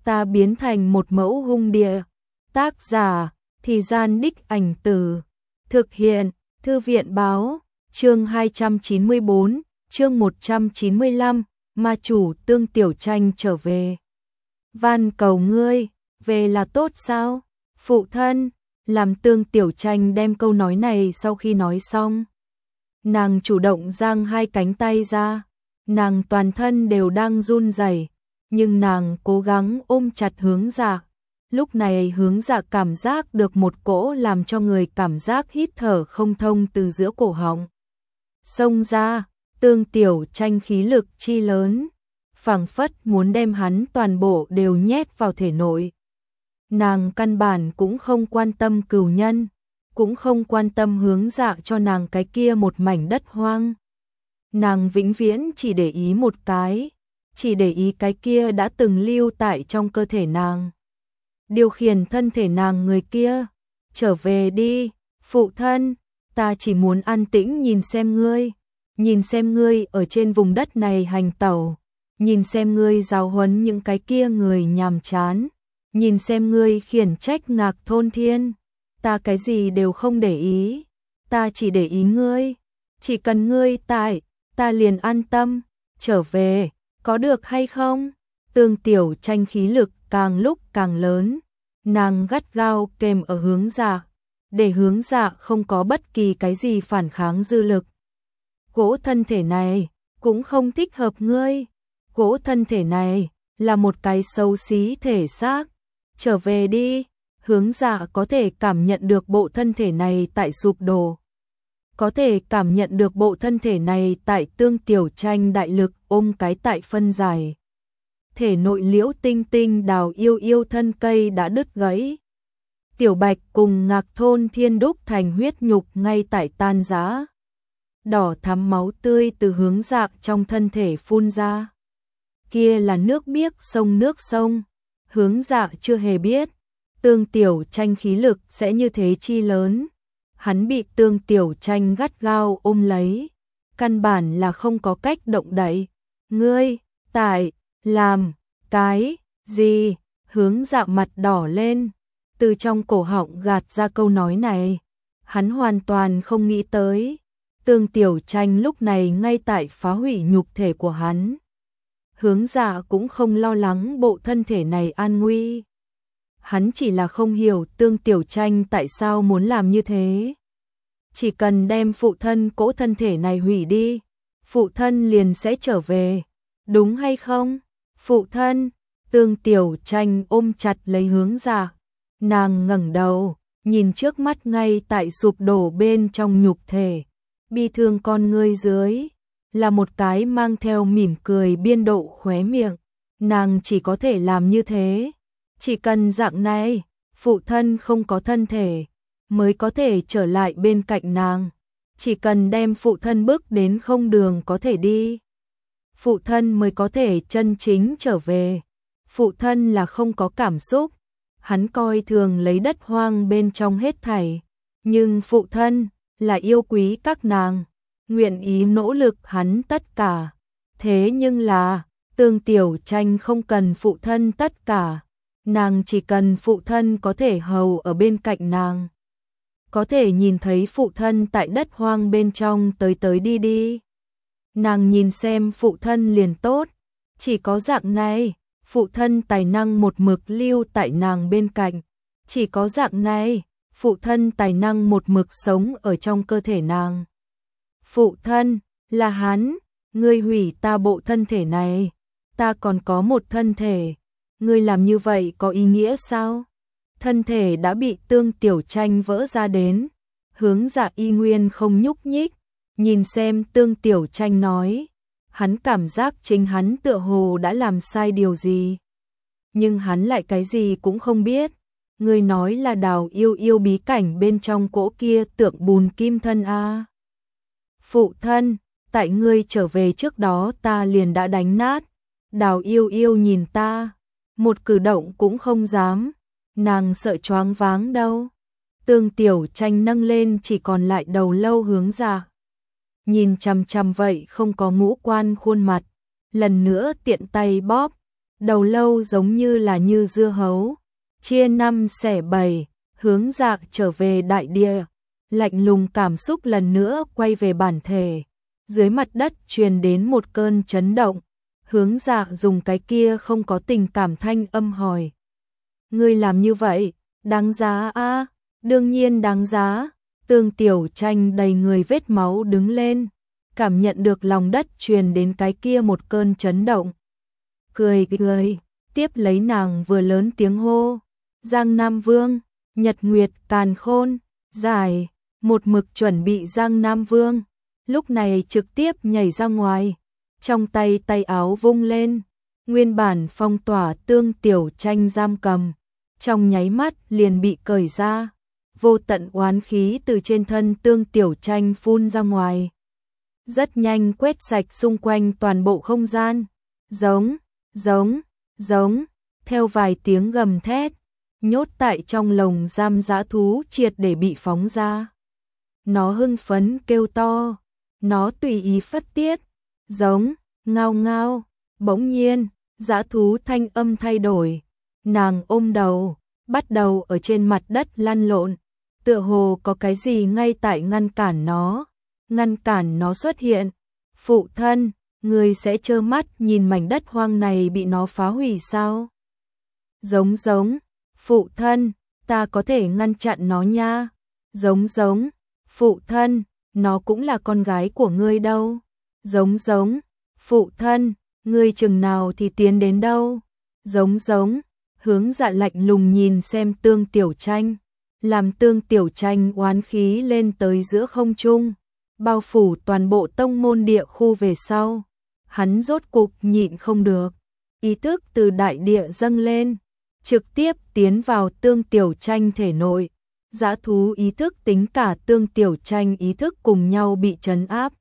ta biến thành một mẫu hung địa. Tác giả, Thì Gian Đích Ảnh Từ. Thực hiện, Thư viện báo, chương 294, chương 195, ma chủ Tương Tiểu Tranh trở về. Van cầu ngươi, về là tốt sao? Phụ thân, làm Tương Tiểu Tranh đem câu nói này sau khi nói xong. Nàng chủ động giang hai cánh tay ra, nàng toàn thân đều đang run rẩy, nhưng nàng cố gắng ôm chặt Hướng Dạ. Lúc này Hướng Dạ cảm giác được một cỗ làm cho người cảm giác hít thở không thông từ giữa cổ họng xông ra. Tương Tiểu Tranh khí lực chi lớn, phảng phất muốn đem hắn toàn bộ đều nhét vào thể nội. Nàng căn bản cũng không quan tâm cừu nhân, cũng không quan tâm Hướng Dạ cho nàng cái kia một mảnh đất hoang. Nàng vĩnh viễn chỉ để ý một cái, chỉ để ý cái kia đã từng lưu tại trong cơ thể nàng, điều khiển thân thể nàng người kia. Trở về đi, phụ thân, ta chỉ muốn an tĩnh nhìn xem ngươi ở trên vùng đất này hành tẩu, nhìn xem ngươi giáo huấn những cái kia người nhàm chán, nhìn xem ngươi khiển trách Ngạc Thôn Thiên. Ta cái gì đều không để ý, ta chỉ để ý ngươi, chỉ cần ngươi tại, ta liền an tâm. Trở về, có được hay không? Tương Tiểu Tranh khí lực càng lúc càng lớn, nàng gắt gao kềm ở Hướng Dạ, để Hướng Dạ không có bất kỳ cái gì phản kháng dư lực. Cỗ thân thể này cũng không thích hợp ngươi, cỗ thân thể này là một cái xấu xí thể xác. Trở về đi. Hướng Dạ có thể cảm nhận được bộ thân thể này tại sụp đổ, có thể cảm nhận được bộ thân thể này tại Tương Tiểu Tranh đại lực ôm cái tại phân giải. Thể nội Liễu Tinh Tinh Đào yêu yêu thân cây đã đứt gãy. Tiểu Bạch cùng Ngạc Thôn Thiên đúc thành huyết nhục ngay tại tan rã. Đỏ thắm máu tươi từ Hướng Dạ trong thân thể phun ra. Kia là nước biếc nước sông. Hướng Dạ chưa hề biết Tương Tiểu Tranh khí lực sẽ như thế chi lớn. Hắn bị Tương Tiểu Tranh gắt gao ôm lấy, căn bản là không có cách động đậy. Ngươi, tại, làm, cái, gì? Hướng Dạ mặt đỏ lên, từ trong cổ họng gạt ra câu nói này. Hắn hoàn toàn không nghĩ tới, Tương Tiểu Tranh lúc này ngay tại phá hủy nhục thể của hắn. Hướng Dạ cũng không lo lắng bộ thân thể này an nguy. Hắn chỉ là không hiểu Tương Tiểu Tranh tại sao muốn làm như thế. Chỉ cần đem phụ thân cỗ thân thể này hủy đi, phụ thân liền sẽ trở về, đúng hay không? Phụ thân. Tương Tiểu Tranh ôm chặt lấy Hướng Dạ. Nàng ngẩng đầu, nhìn trước mắt ngay tại sụp đổ bên trong nhục thể, bi thương con ngươi dưới là một cái mang theo mỉm cười biên độ khóe miệng. Nàng chỉ có thể làm như thế. Chỉ cần dạng này, phụ thân không có thân thể, mới có thể trở lại bên cạnh nàng. Chỉ cần đem phụ thân bước đến không đường có thể đi, phụ thân mới có thể chân chính trở về. Phụ thân là không có cảm xúc, hắn coi thường lấy đất hoang bên trong hết thảy. Nhưng phụ thân là yêu quý các nàng, nguyện ý nỗ lực hắn tất cả. Thế nhưng là, Tương Tiểu Tranh không cần phụ thân tất cả. Nàng chỉ cần phụ thân có thể hầu ở bên cạnh nàng, có thể nhìn thấy phụ thân tại đất hoang bên trong tới tới đi đi. Nàng nhìn xem phụ thân liền tốt. Chỉ có dạng này, phụ thân tài năng một mực lưu tại nàng bên cạnh. Chỉ có dạng này, phụ thân tài năng một mực sống ở trong cơ thể nàng. Phụ thân, là hắn, ngươi hủy ta bộ thân thể này, ta còn có một thân thể. Ngươi làm như vậy có ý nghĩa sao? Thân thể đã bị Tương Tiểu Tranh vỡ ra đến. Hướng Dạ y nguyên không nhúc nhích, nhìn xem Tương Tiểu Tranh nói. Hắn cảm giác chính hắn tựa hồ đã làm sai điều gì, nhưng hắn lại cái gì cũng không biết. Ngươi nói là Đào yêu yêu bí cảnh bên trong cỗ kia tượng bùn kim thân a? Phụ thân, tại ngươi trở về trước đó ta liền đã đánh nát. Đào yêu yêu nhìn ta, một cử động cũng không dám. Nàng sợ choáng váng đâu. Tương Tiểu Tranh nâng lên chỉ còn lại đầu lâu Hướng Dạ, nhìn chằm chằm vậy không có ngũ quan khuôn mặt, lần nữa tiện tay bóp. đầu lâu giống như là như dưa hấu, chia năm xẻ bảy, hướng Dạ trở về đại địa. Lạnh lùng cảm xúc lần nữa quay về bản thể, dưới mặt đất truyền đến một cơn chấn động. Hướng Dạ dùng cái kia không có tình cảm thanh âm hỏi: ngươi làm như vậy, đáng giá a? Đương nhiên đáng giá. Tương Tiểu Tranh đầy người vết máu đứng lên, cảm nhận được lòng đất truyền đến cái kia một cơn chấn động. Cười cười, tiếp lấy nàng vừa lớn tiếng hô: Giang Nam Vương, Nhật Nguyệt Càn Khôn, giải. Một mực chuẩn bị Giang Nam Vương, lúc này trực tiếp nhảy ra ngoài, trong tay tay áo vung lên, nguyên bản phong tỏa Tương Tiểu Tranh giam cầm, trong nháy mắt liền bị cởi ra, vô tận oán khí từ trên thân Tương Tiểu Tranh phun ra ngoài. Rất nhanh quét sạch xung quanh toàn bộ không gian, giống, giống, giống, theo vài tiếng gầm thét, nhốt tại trong lồng giam dã thú triệt để bị phóng ra. Nó hưng phấn kêu to, nó tùy ý phát tiết, giống, ngao ngao. Bỗng nhiên, dã thú thanh âm thay đổi, nàng ôm đầu, bắt đầu ở trên mặt đất lăn lộn, tựa hồ có cái gì ngay tại ngăn cản nó xuất hiện. Phụ thân, người sẽ trơ mắt nhìn mảnh đất hoang này bị nó phá hủy sao? Giống giống, phụ thân, ta có thể ngăn chặn nó nha. Giống giống, phụ thân, nó cũng là con gái của ngươi đâu. Giống giống, phụ thân, ngươi chừng nào thì tiến đến đâu. Giống giống, Hướng Dạ lạnh lùng nhìn xem Tương Tiểu Tranh, làm Tương Tiểu Tranh oán khí lên tới giữa không trung, bao phủ toàn bộ tông môn địa khu về sau. Hắn rốt cục nhịn không được, ý thức từ đại địa dâng lên, trực tiếp tiến vào Tương Tiểu Tranh thể nội. Dã thú ý thức tính cả Tương Tiểu Tranh ý thức cùng nhau bị trấn áp.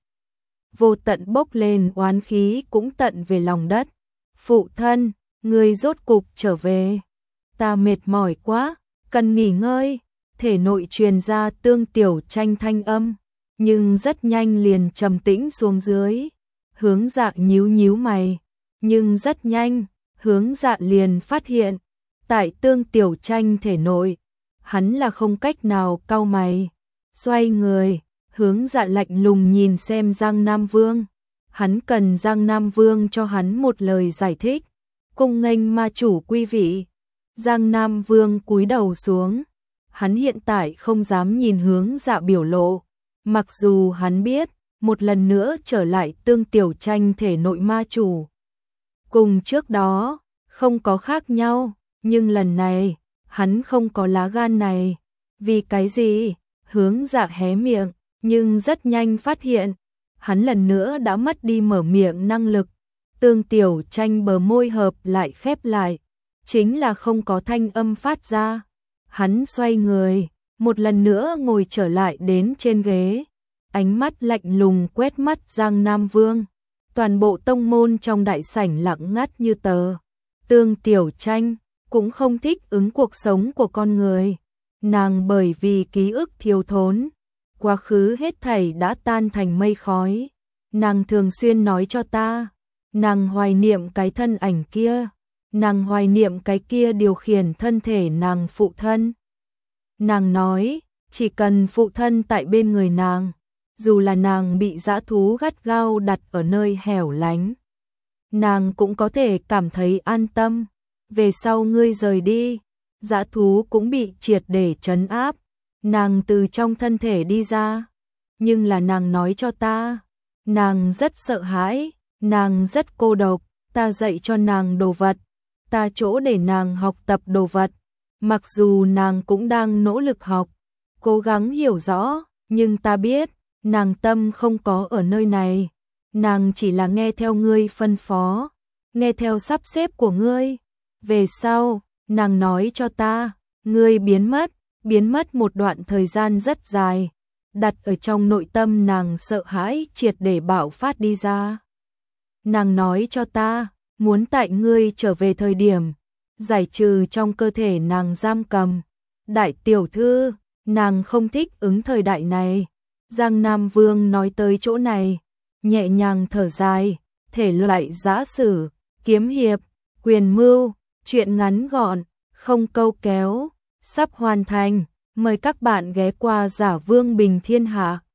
Vô tận bốc lên oán khí cũng tận về lòng đất. Phụ thân, ngươi rốt cục trở về. Ta mệt mỏi quá, cần nghỉ ngơi. Thể nội truyền ra Tương Tiểu Tranh thanh âm, nhưng rất nhanh liền trầm tĩnh xuống dưới. Hướng Dạ nhíu nhíu mày, nhưng rất nhanh, Hướng Dạ liền phát hiện, tại Tương Tiểu Tranh thể nội, hắn là không cách nào cau mày. Xoay người, Hướng Dạ lạnh lùng nhìn xem Giang Nam Vương. Hắn cần Giang Nam Vương cho hắn một lời giải thích. Cung nghênh ma chủ quý vị. Giang Nam Vương cúi đầu xuống. Hắn hiện tại không dám nhìn Hướng Dạ biểu lộ. Mặc dù hắn biết, một lần nữa trở lại Tương Tiểu Tranh thể nội ma chủ, cùng trước đó, không có khác nhau, nhưng lần này, hắn không có lá gan này. Vì cái gì? Hướng Dạ hé miệng, nhưng rất nhanh phát hiện, hắn lần nữa đã mất đi mở miệng năng lực. Tương Tiểu Tranh bờ môi hợp lại khép lại, chính là không có thanh âm phát ra. Hắn xoay người, một lần nữa ngồi trở lại đến trên ghế, ánh mắt lạnh lùng quét mắt Giang Nam Vương. Toàn bộ tông môn trong đại sảnh lặng ngắt như tờ. Tương Tiểu Tranh cũng không thích ứng cuộc sống của con người. Nàng bởi vì ký ức thiếu thốn, quá khứ hết thảy đã tan thành mây khói. Nàng thường xuyên nói cho ta, nàng hoài niệm cái thân ảnh kia, nàng hoài niệm cái kia điều khiển thân thể nàng phụ thân. Nàng nói, chỉ cần phụ thân tại bên người nàng, dù là nàng bị dã thú gắt gao đặt ở nơi hẻo lánh, nàng cũng có thể cảm thấy an tâm. Về sau ngươi rời đi, dã thú cũng bị triệt để trấn áp. Nàng từ trong thân thể đi ra, nhưng là nàng nói cho ta, nàng rất sợ hãi, nàng rất cô độc. Ta dạy cho nàng đồ vật, ta chỗ để nàng học tập đồ vật. Mặc dù nàng cũng đang nỗ lực học, cố gắng hiểu rõ, nhưng ta biết, nàng tâm không có ở nơi này. Nàng chỉ là nghe theo ngươi phân phó, nghe theo sắp xếp của ngươi. Về sau, nàng nói cho ta, ngươi biến mất một đoạn thời gian rất dài. Đặt ở trong nội tâm nàng sợ hãi triệt để bạo phát đi ra. Nàng nói cho ta, muốn tại ngươi trở về thời điểm, giải trừ trong cơ thể nàng giam cầm. Đại tiểu thư, nàng không thích ứng thời đại này. Giang Nam Vương nói tới chỗ này, nhẹ nhàng thở dài, thể loại giã sử, kiếm hiệp, Quyền mưu, chuyện ngắn gọn, không câu kéo, sắp hoàn thành. Mời các bạn ghé qua Giả Vương Bình Thiên Hạ.